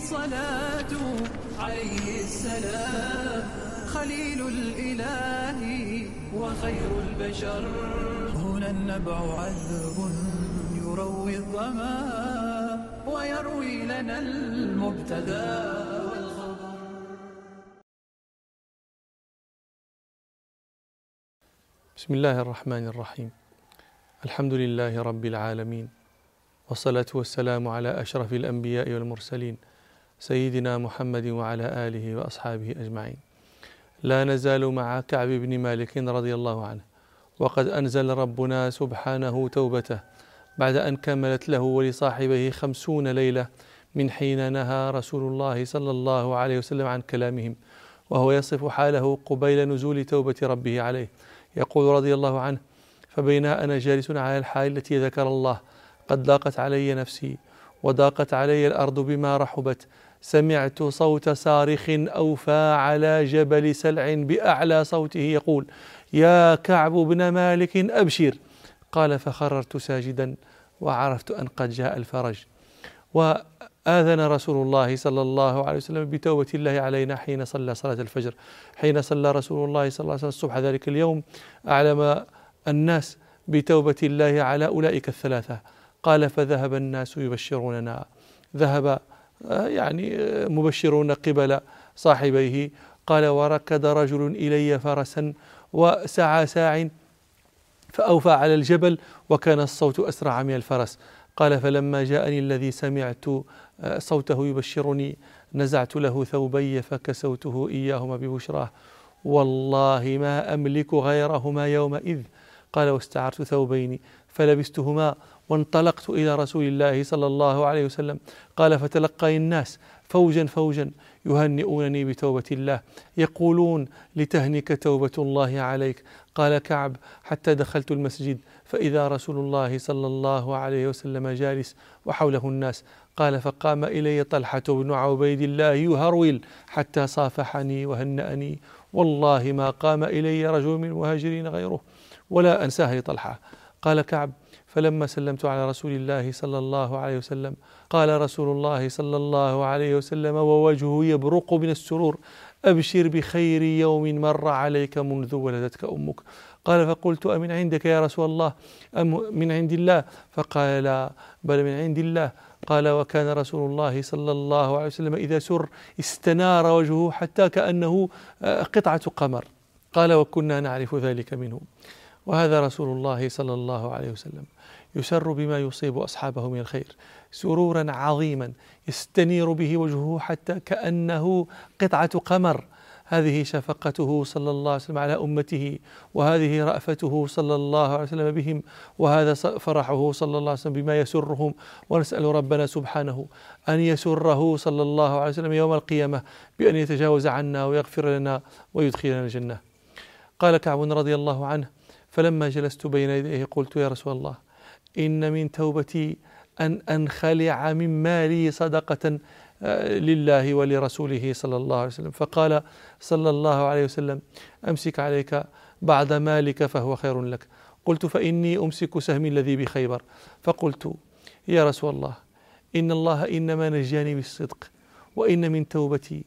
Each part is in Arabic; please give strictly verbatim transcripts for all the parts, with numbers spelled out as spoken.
الصلاة عليه السلام، خليل الإله وخير البشر. هنا النبع عذب يروي الظما ويروي لنا المبتدى والخبر. بسم الله الرحمن الرحيم. الحمد لله رب العالمين، والصلاة والسلام على أشرف الأنبياء والمرسلين سيدنا محمد وعلى آله وأصحابه أجمعين. لا نزال مع كعب بن مالك رضي الله عنه، وقد أنزل ربنا سبحانه توبته بعد أن كملت له ولصاحبه خمسون ليلة من حين نهى رسول الله صلى الله عليه وسلم عن كلامهم، وهو يصف حاله قبيل نزول توبة ربه عليه. يقول رضي الله عنه: فبينا أنا جالس على الحال التي ذكر الله قد ضاقت علي نفسي وضاقت علي الأرض بما رحبت، سمعت صوت صارخ أوفى على جبل سلع بأعلى صوته يقول: يا كعب بن مالك أبشر. قال: فخررت ساجدا وعرفت أن قد جاء الفرج. وآذن رسول الله صلى الله عليه وسلم بتوبة الله علينا حين صلى صلاة الفجر. حين صلى رسول الله صلى الله عليه وسلم الصبح ذلك اليوم أعلم الناس بتوبة الله على أولئك الثلاثة. قال: فذهب الناس يبشروننا، ذهب يعني مبشرون قبل صاحبيه. قال: وركض رجل إلي فرسا وسعى ساع فأوفى على الجبل وكان الصوت أسرع من الفرس. قال: فلما جاءني الذي سمعت صوته يبشرني نزعت له ثوبي فكسوته إياهما ببشراه، والله ما أملك غيرهما يومئذ. قال: واستعرت ثوبين فلبستهما وانطلقت إلى رسول الله صلى الله عليه وسلم. قال: فتلقى الناس فوجا فوجا يهنئونني بتوبة الله، يقولون لتهنك توبة الله عليك. قال كعب: حتى دخلت المسجد فإذا رسول الله صلى الله عليه وسلم جالس وحوله الناس. قال: فقام إلي طلحة بن عبيد الله يهرول حتى صافحني وهنأني، والله ما قام إلي رجل من المهاجرين غيره ولا أنساه لطلحة. قال كعب: فلما سلمت على رسول الله صلى الله عليه وسلم قال رسول الله صلى الله عليه وسلم ووجهه يبرق من السرور: أبشر بخير يوم مر عليك منذ ولدتك أمك. قال: فقلت: أمن عندك يا رسول الله أم من عند الله؟ فقال: لا، بل من عند الله. قال: وكان رسول الله صلى الله عليه وسلم إذا سر استنار وجهه حتى كأنه قطعة قمر. قال: وكنا نعرف ذلك منه. وهذا رسول الله صلى الله عليه وسلم يسر بما يصيب أصحابه من الخير سرورا عظيما يستنير به وجهه حتى كأنه قطعة قمر. هذه شفقته صلى الله عليه وسلم على أمته، وهذه رأفته صلى الله عليه وسلم بهم، وهذا فرحه صلى الله عليه وسلم بما يسرهم. ونسأل ربنا سبحانه أن يسره صلى الله عليه وسلم يوم القيامة بأن يتجاوز عنا ويغفر لنا ويدخلنا الجنة. قال كعب رضي الله عنه: فلما جلست بين يديه قلت: يا رسول الله، إن من توبتي أن أنخلع من مالي صدقة لله ولرسوله صلى الله عليه وسلم. فقال صلى الله عليه وسلم: أمسك عليك بعض مالك فهو خير لك. قلت: فإني أمسك سهمي الذي بخيبر. فقلت: يا رسول الله، إن الله إنما نجاني بالصدق، وإن من توبتي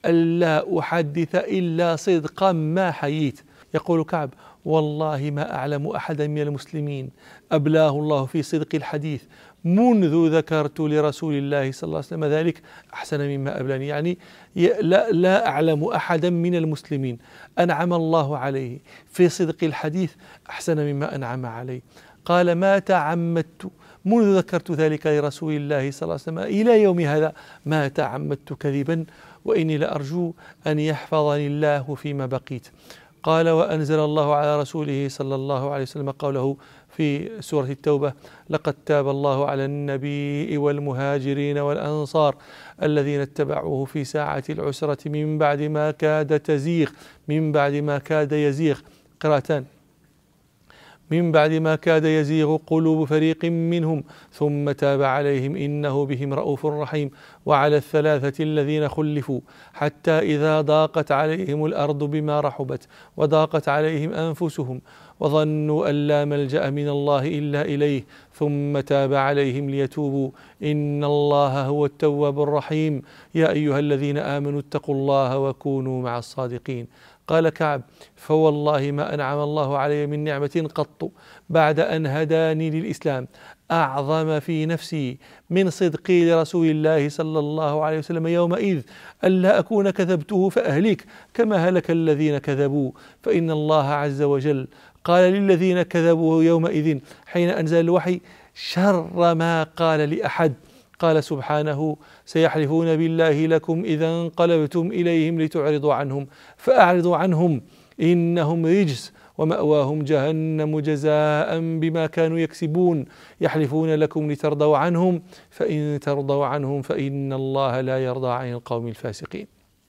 ألا أحدث إلا صدقا ما حييت. يقول كعب: والله ما أعلم أحدا من المسلمين أبلاه الله في صدق الحديث منذ ذكرت لرسول الله صلى الله عليه وسلم ذلك أحسن مما أبلاني. يعني لا, لا أعلم أحدا من المسلمين أنعم الله عليه في صدق الحديث أحسن مما أنعم عليه. قال: ما تعمدت منذ ذكرت ذلك لرسول الله صلى الله عليه وسلم إلى يوم هذا ما تعمدت كذبا، وإني لأرجو أن يحفظني الله فيما بقيت. قال: وأنزل الله على رسوله صلى الله عليه وسلم قوله في سورة التوبة: لقد تاب الله على النبي والمهاجرين والأنصار الذين اتبعوه في ساعة العسرة من بعد ما كاد تزيغ من بعد ما كاد يزيغ قراءتان من بعد ما كاد يزيغ قلوب فريق منهم ثم تاب عليهم إنه بهم رؤوف رحيم. وعلى الثلاثة الذين خلفوا حتى إذا ضاقت عليهم الأرض بما رحبت وضاقت عليهم أنفسهم وظنوا أن لا ملجأ من الله إلا إليه ثم تاب عليهم ليتوبوا إن الله هو التواب الرحيم. يا أيها الذين آمنوا اتقوا الله وكونوا مع الصادقين. قال كعب: فوالله ما أنعم الله علي من نعمة قط بعد أن هداني للإسلام أعظم في نفسي من صدقي لرسول الله صلى الله عليه وسلم يومئذ ألا أكون كذبته فأهلك كما هلك الذين كذبوا. فإن الله عز وجل قال للذين كذبوا يومئذ حين أنزل الوحي شر ما قال لأحد. قال سبحانه: سيحلفون بالله لكم إذا انقلبتم إليهم لتعرضوا عنهم فأعرضوا عنهم إنهم رجس ومأواهم جهنم جزاء بما كانوا يكسبون. يحلفون لكم لترضوا عنهم فإن ترضوا عنهم فإن الله لا يرضى عن القوم الفاسقين.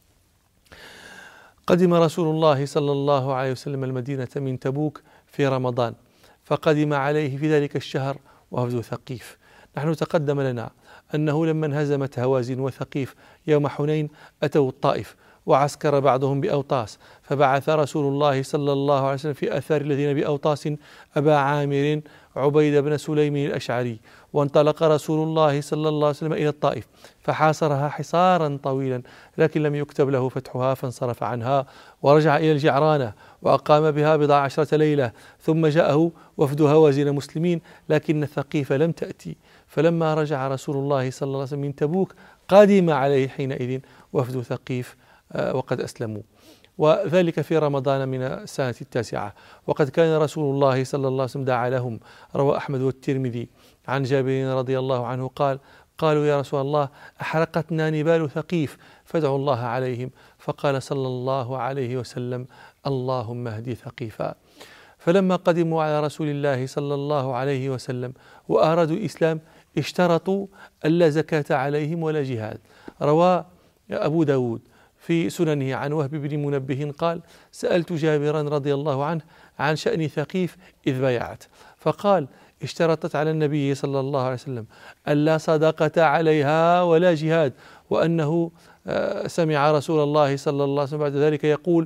قدم رسول الله صلى الله عليه وسلم المدينة من تبوك في رمضان، فقدم عليه في ذلك الشهر وفد ثقيف. نحن تقدم لنا أنه لما انهزمت هوازن وثقيف يوم حنين أتوا الطائف وعسكر بعضهم بأوطاس، فبعث رسول الله صلى الله عليه وسلم في أثار الذين بأوطاس أبا عامر عبيد بن سليم الأشعري، وانطلق رسول الله صلى الله عليه وسلم إلى الطائف فحاصرها حصارا طويلا لكن لم يكتب له فتحها فانصرف عنها ورجع إلى الجعرانة وأقام بها بضع عشرة ليلة، ثم جاءه وفد هوازن مسلمين لكن الثقيف لم تأتي، فلما رجع رسول الله صلى الله عليه وسلم من تبوك قدم عليه حينئذ وفد ثقيف وقد أسلموا، وذلك في رمضان من السنة التاسعة. وقد كان رسول الله صلى الله عليه وسلم دعا لهم. روى أحمد والترمذي عن جابر رضي الله عنه قال: قالوا يا رسول الله أحرقتنا نبال ثقيف فادعوا الله عليهم، فقال صلى الله عليه وسلم: اللهم اهدي ثقيفا. فلما قدموا على رسول الله صلى الله عليه وسلم وأرادوا الإسلام اشترطوا ألا زكاة عليهم ولا جهاد. روى أبو داود في سننه عن وهب بن منبه قال: سألت جابرا رضي الله عنه عن شأن ثقيف إذ بايعت، فقال: اشترطت على النبي صلى الله عليه وسلم ألا صدقة عليها ولا جهاد، وأنه سمع رسول الله صلى الله عليه وسلم بعد ذلك يقول: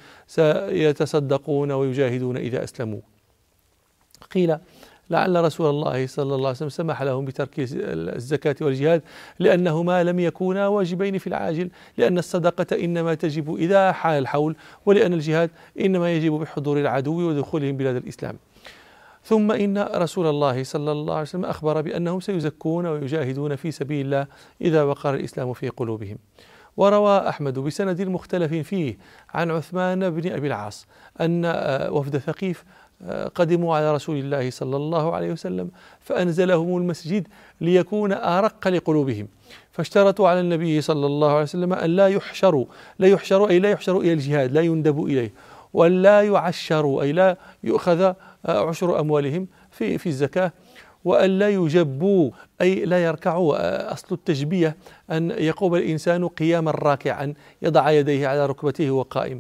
سيتصدقون ويجاهدون إذا أسلموا. قيل: لعل رسول الله صلى الله عليه وسلم سمح لهم بترك الزكاة والجهاد لأنهما لم يكونا واجبين في العاجل، لأن الصدقة إنما تجب إذا حال الحول، ولأن الجهاد إنما يجب بحضور العدو ودخولهم بلاد الإسلام. ثم إن رسول الله صلى الله عليه وسلم أخبر بأنهم سيزكون ويجاهدون في سبيل الله إذا وقر الإسلام في قلوبهم. وروى أحمد بسند مختلف فيه عن عثمان بن أبي العاص أن وفد ثقيف قدموا على رسول الله صلى الله عليه وسلم فأنزلهم المسجد ليكون أرق لقلوبهم، فاشترطوا على النبي صلى الله عليه وسلم أن لا يحشروا لا يحشروا أي لا يحشروا إلى الجهاد، لا يندبوا إليه، ولا يعشروا أي لا يؤخذ عشر أموالهم في في الزكاة، وأن لا يجبوا أي لا يركعوا. أصل التجبية أن يقوم الإنسان قياما راكعا يضع يديه على ركبته وقائم،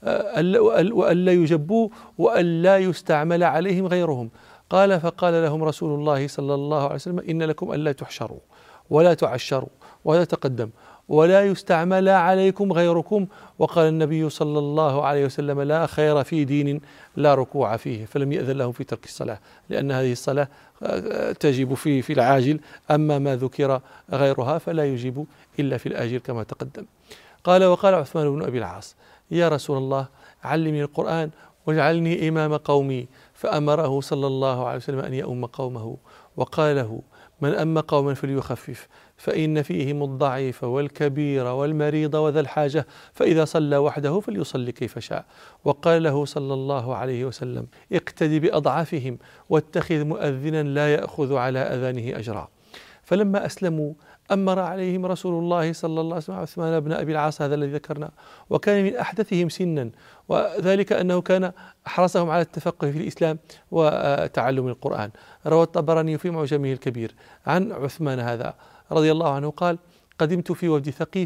وأن لا يجبوا وأن لا يستعمل عليهم غيرهم. قال: فقال لهم رسول الله صلى الله عليه وسلم: إن لكم ألا تحشروا ولا تعشروا ولا تقدم ولا يستعمل عليكم غيركم. وقال النبي صلى الله عليه وسلم: لا خير في دين لا ركوع فيه، فلم يأذن لهم في ترك الصلاة، لأن هذه الصلاة تجب في في العاجل، أما ما ذكر غيرها فلا يجب إلا في الآجل كما تقدم. قال: وقال عثمان بن أبي العاص: يا رسول الله علمني القرآن واجعلني إمام قومي، فأمره صلى الله عليه وسلم أن يؤم قومه، وقال له: من أم قوما فليخفف، فإن فيهم الضعيف والكبير والمريض وذا الحاجة، فإذا صلى وحده فليصلي كيف شاء. وقال له صلى الله عليه وسلم: اقتدي بأضعافهم واتخذ مؤذنا لا يأخذ على أذانه أجرا. فلما أسلموا أمر عليهم رسول الله صلى الله عليه وسلم عثمان بن أبي العاص هذا الذي ذكرنا، وكان من أحدثهم سنا، وذلك أنه كان أحرصهم على التفقه في الإسلام وتعلم القرآن. روى الطبراني في معجمه الكبير عن عثمان هذا رضي الله عنه قال: قدمت في وفد ثقيف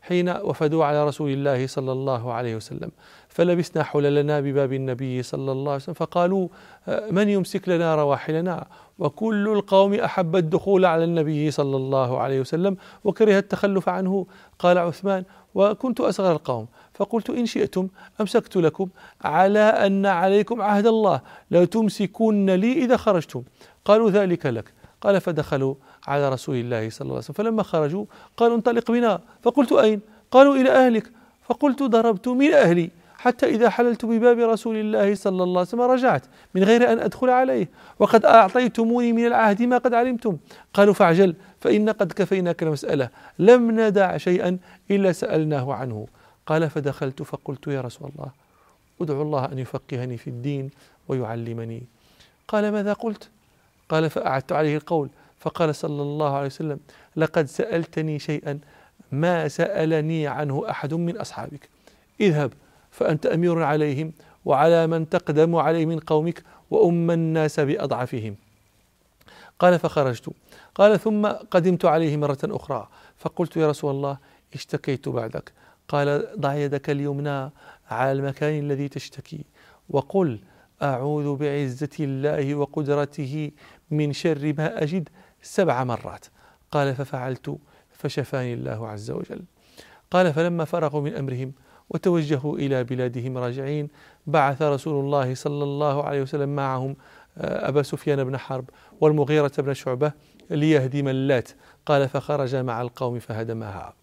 حين وفدوا على رسول الله صلى الله عليه وسلم، فلبسنا حللنا بباب النبي صلى الله عليه وسلم، فقالوا من يمسك لنا رواحلنا؟ وكل القوم أحب الدخول على النبي صلى الله عليه وسلم وكره التخلف عنه. قال عثمان: وكنت أصغر القوم، فقلت: إن شئتم أمسكت لكم، على أن عليكم عهد الله لا تمسكون لي إذا خرجتم. قالوا: ذلك لك. قال: فدخلوا على رسول الله صلى الله عليه وسلم، فلما خرجوا قالوا: انطلق بنا. فقلت: أين؟ قالوا: إلى أهلك. فقلت: ضربت من أهلي حتى إذا حللت بباب رسول الله صلى الله عليه وسلم رجعت من غير أن أدخل عليه، وقد أعطيتموني من العهد ما قد علمتم. قالوا: فاعجل فإن قد كفيناك المسألة، لم ندع شيئا إلا سألناه عنه. قال: فدخلت فقلت: يا رسول الله، أدعو الله أن يفقهني في الدين ويعلمني. قال: ماذا قلت؟ قال: فأعدت عليه القول، فقال صلى الله عليه وسلم: لقد سألتني شيئا ما سألني عنه أحد من أصحابك، اذهب فأنت أمير عليهم وعلى من تقدم عليه من قومك وأم الناس بأضعفهم. قال: فخرجت. قال: ثم قدمت عليه مرة أخرى فقلت: يا رسول الله، اشتكيت بعدك. قال: ضع يدك اليمنى على المكان الذي تشتكي وقل: أعوذ بعزة الله وقدرته من شر ما أجد سبع مرات. قال: ففعلت فشفاني الله عز وجل. قال: فلما فرغوا من أمرهم وتوجهوا إلى بلادهم راجعين، بعث رسول الله صلى الله عليه وسلم معهم أبا سفيان بن حرب والمغيرة بن شعبة ليهدم اللات. قال: فخرج مع القوم فهدمها.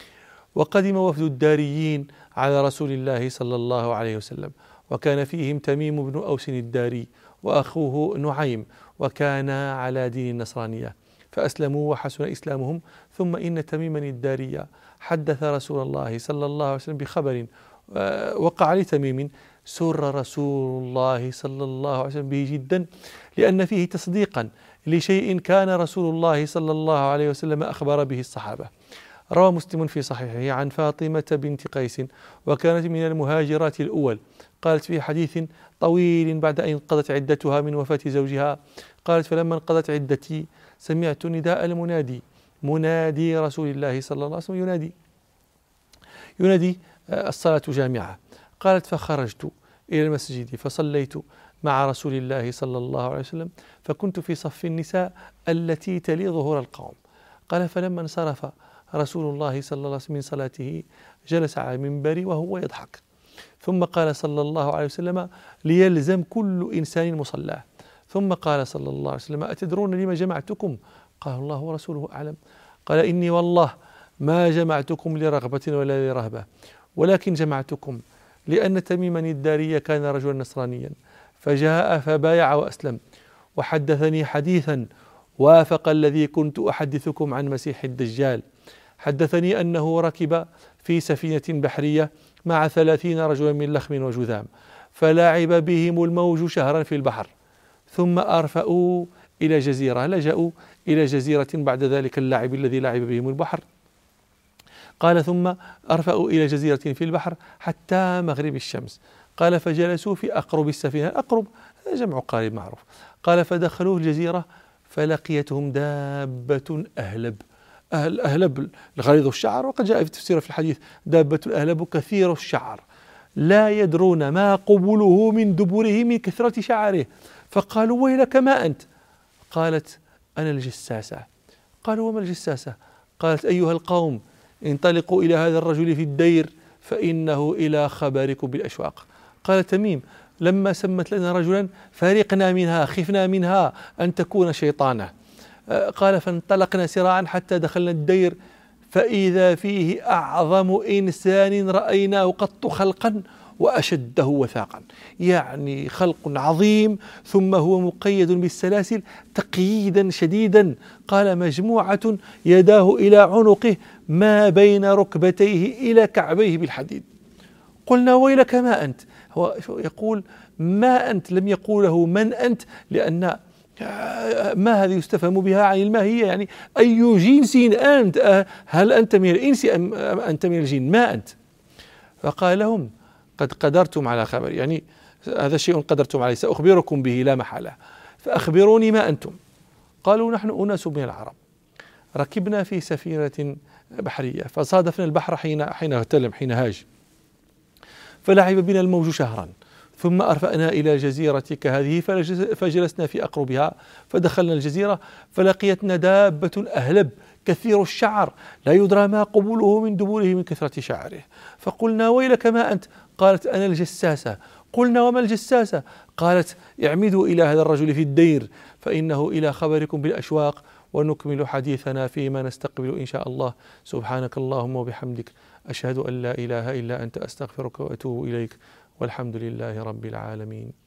وقدم وفد الداريين على رسول الله صلى الله عليه وسلم، وكان فيهم تميم بن أوس الداري وأخوه نعيم، وكانا على دين النصرانية، فأسلموا وحسن إسلامهم. ثم إن تميما الداري حدث رسول الله صلى الله عليه وسلم بخبر وقع لتميم سر رسول الله صلى الله عليه وسلم به جدا، لأن فيه تصديقا لشيء كان رسول الله صلى الله عليه وسلم أخبر به الصحابة. روى مسلم في صحيحه عن فاطمة بنت قيس، وكانت من المهاجرات الأول، قالت في حديث طويل بعد أن انقضت عدتها من وفاة زوجها، قالت: فلما انقضت عدتي سمعت نداء المنادي، منادي رسول الله صلى الله عليه وسلم ينادي ينادي الصلاة جامعة. قالت: فخرجت إلى المسجد فصليت مع رسول الله صلى الله عليه وسلم، فكنت في صف النساء التي تلي ظهور القوم. قال: فلما انصرف رسول الله صلى الله عليه وسلم من صلاته جلس على المنبر وهو يضحك، ثم قال صلى الله عليه وسلم: ليلزم كل إنسان مصلاه. ثم قال صلى الله عليه وسلم: أتدرون لما جمعتكم؟ قال: الله ورسوله أعلم. قال: إني والله ما جمعتكم لرغبة ولا لرهبة، ولكن جمعتكم لأن تميما الداري كان رجلا نصرانيا فجاء فبايع وأسلم، وحدثني حديثا وافق الذي كنت أحدثكم عن مسيح الدجال. حدثني أنه ركب في سفينة بحرية مع ثلاثين رجلا من لخم وجذام، فلاعب بهم الموج شهرا في البحر، ثم أرفأوا إلى جزيرة، لجأوا إلى جزيرة بعد ذلك اللعب الذي لعب بهم البحر. قال: ثم أرفأوا إلى جزيرة في البحر حتى مغرب الشمس. قال: فجلسوا في أقرب السفينة، أقرب جمع قارب معروف. قال: فدخلوا الجزيرة فلقيتهم دابة أهلب، أهل أهلب الغليظ الشعر، وقد جاء في تفسير في الحديث: دابة أهلب كثير الشعر لا يدرون ما قبله من دبره من كثرة شعره. فقالوا: ويلك ما أنت؟ قالت: أنا الجساسة. قالوا: وما الجساسة؟ قالت: أيها القوم، انطلقوا إلى هذا الرجل في الدير فإنه إلى خبركم بالأشواق. قال تميم: لما سمت لنا رجلا فرقنا منها، خفنا منها أن تكون شيطانة. قال: فانطلقنا سراعا حتى دخلنا الدير، فإذا فيه أعظم إنسان رأيناه قط خلقا وأشده وثاقا، يعني خلق عظيم ثم هو مقيد بالسلاسل تقييدا شديدا. قال: مجموعة يداه إلى عنقه ما بين ركبتيه إلى كعبيه بالحديد. قلنا: ويلك ما أنت؟ هو يقول ما أنت، لم يقوله من أنت، لأن ما هذه يستفهم بها عن الماهية، يعني أي جنس أنت؟ هل أنت من الإنس أم أنت من الجن؟ ما أنت؟ فقال لهم: قد قدرتم على خبر، يعني هذا شيء قدرتم عليه، سأخبركم به لا محالة، فأخبروني ما أنتم. قالوا: نحن أناس من العرب، ركبنا في سفينة بحرية. فصادفنا البحر حين حين اغتلم حين هاج، فلعب بنا الموج شهرا، ثم أرفأنا إلى جزيرة كهذه فجلسنا في أقربها، فدخلنا الجزيرة فلقيتنا دابة أهلب كثير الشعر لا يدرى ما قبوله من دبوره من كثرة شعره، فقلنا ويلك ما أنت؟ قالت أنا الجساسة. قلنا وما الجساسة؟ قالت اعمدوا إلى هذا الرجل في الدير فإنه إلى خبركم بالأشواق، ونكمل حديثنا فيما نستقبل إن شاء الله. سبحانك اللهم وبحمدك، أشهد أن لا إله إلا أنت، أستغفرك وأتوب إليك، والحمد لله رب العالمين.